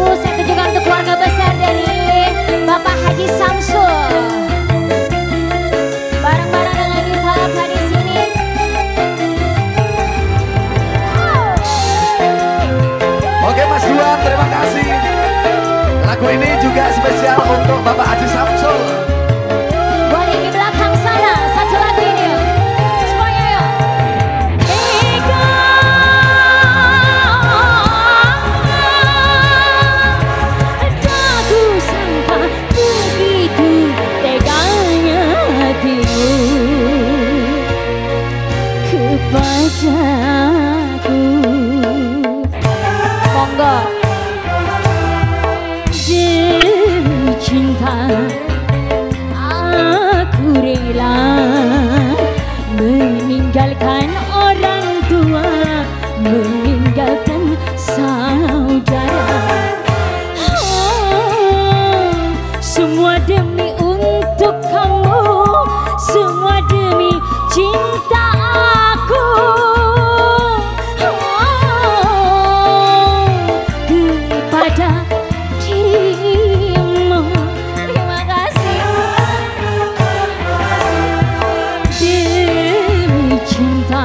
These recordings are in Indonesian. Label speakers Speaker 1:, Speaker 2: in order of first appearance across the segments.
Speaker 1: Saya tujukan untuk keluarga besar dari Bapak Haji Samsul. Bareng-bareng dengan kita di sini.
Speaker 2: Oke Mas Duan, terima kasih. Lagu ini juga spesial untuk Bapak Haji Samsul.
Speaker 1: Boleh di belakang sana, satu lagu ini yuk. Semuanya yuk. Tak kusangka begitu teganya hatimu kepadaku. Monggo. Demi cinta aku rela meninggalkan orang tua, meninggalkan saudara. Semua demi untuk kamu, semua demi cinta aku. Kepada dirimu, terima kasih. Demi cinta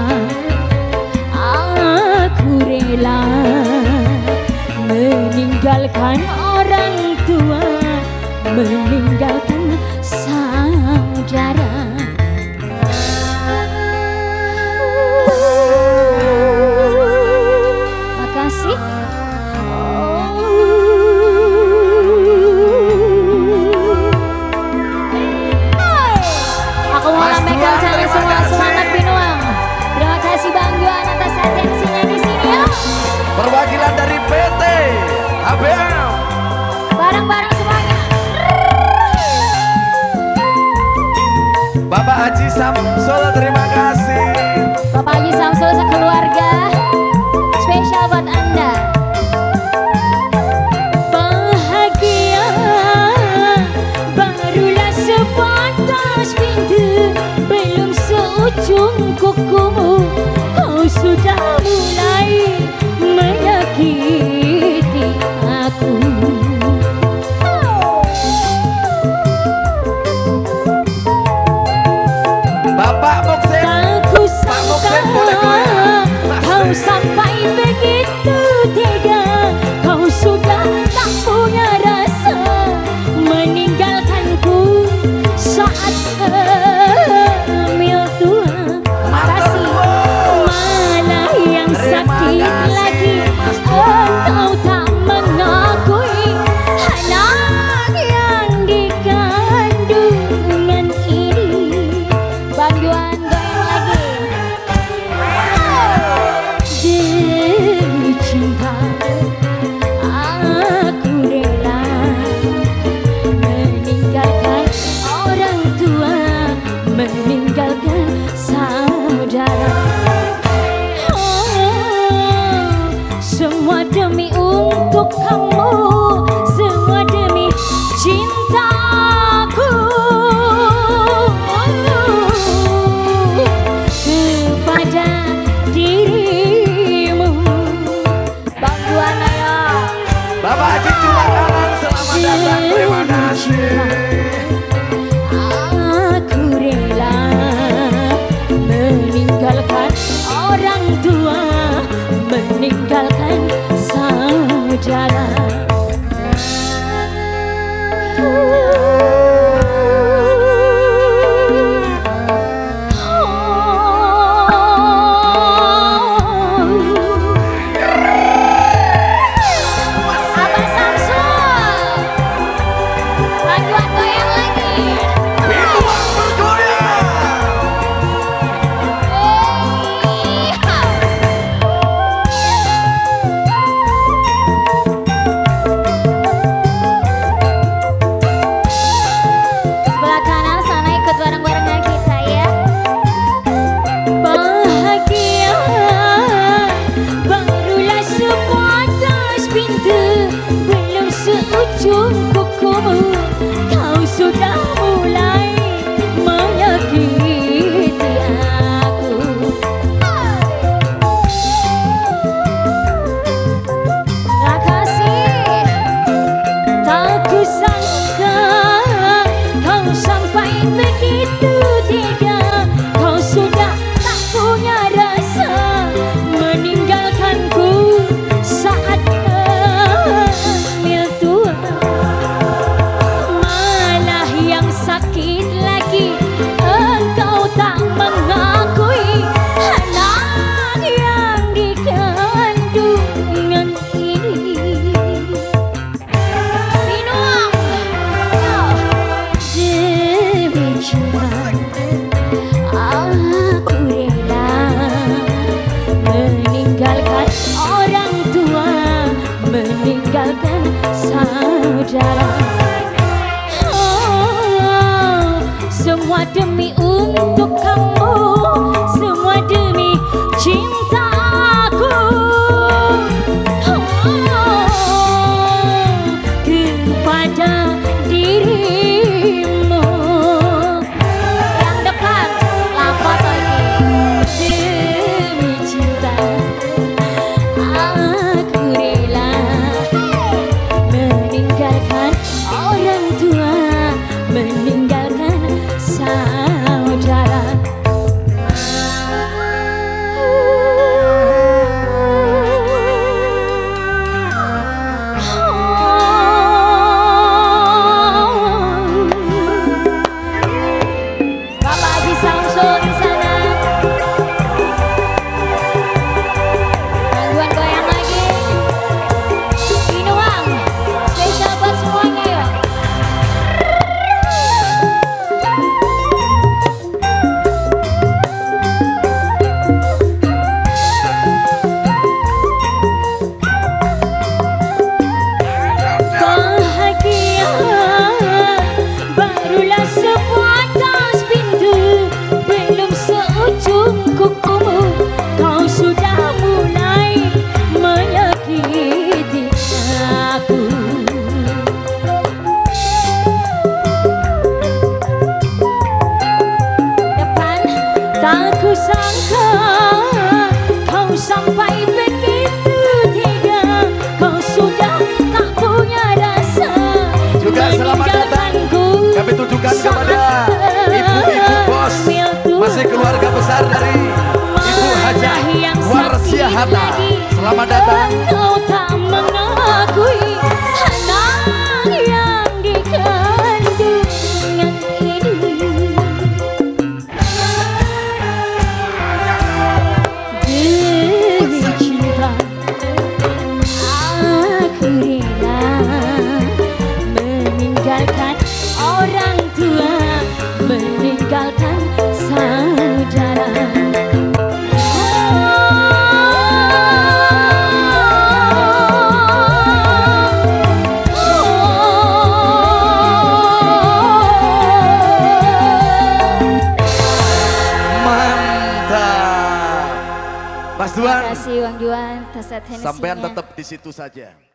Speaker 1: aku rela meninggalkan orang tua, meninggalkan saudara. Makasih. Aku mau sampaikan salam semua semangat Binuang. Terima kasih Bang Juan atas atensinya di sini ya.
Speaker 2: Perwakilan dari PT HBM.
Speaker 1: Bareng-bareng semuanya.
Speaker 2: Bapak Haji Samsul, terima kasih.
Speaker 1: Bapak Haji Samsul sekeluarga, spesial buat Anda. Bahagia barulah sebatas pintu, belum seujung kukumu. Kau sudah mulai menyakiti aku.
Speaker 2: Bapak Muksin.
Speaker 1: Tak kusangka kau sampai begitu tega. Kau sudah tak punya rasa meninggalkanku saat hamil tua. Makasih. Malah yang sakit lagi, engkau tak mengakui anak yang dikandungan ini. Bang Juan goyang lagi. meninggalkan orang tua, meninggalkan saudara. Oh, semua demi untuk kamu, semua demi cintaku. Oh, kepada dirimu. Yang depan, lapor lagi. Demi cinta, aku rela meninggalkan orang tua, meninggalkan saudara. Bapak Haji Samsul di sana. Gangguan goyang lagi. Inuang, spesial buat semuanya ya. Bahagia barulah sebatas pintu, belum seujung kukumu, kau sudah mulai menyakiti aku. Depan tak kusangka kau sampai begitu tega, kau sudah tak punya rasa.
Speaker 2: Juga selamat datang kami tujukan kepada ibu-ibu bos, masih keluarga besar dari Ibu Hajah Warsia Hatta. Selamat datang.
Speaker 1: Kau tak mengakui anak yang dikandungnya ini. Demi cinta, aku rela meninggalkan orang tua, meninggalkan saudara.
Speaker 2: Mantap. Mas Duan,
Speaker 1: Terima kasih Wang Juan, Tasat Hennessy-nya.
Speaker 2: sampean tetap di situ saja.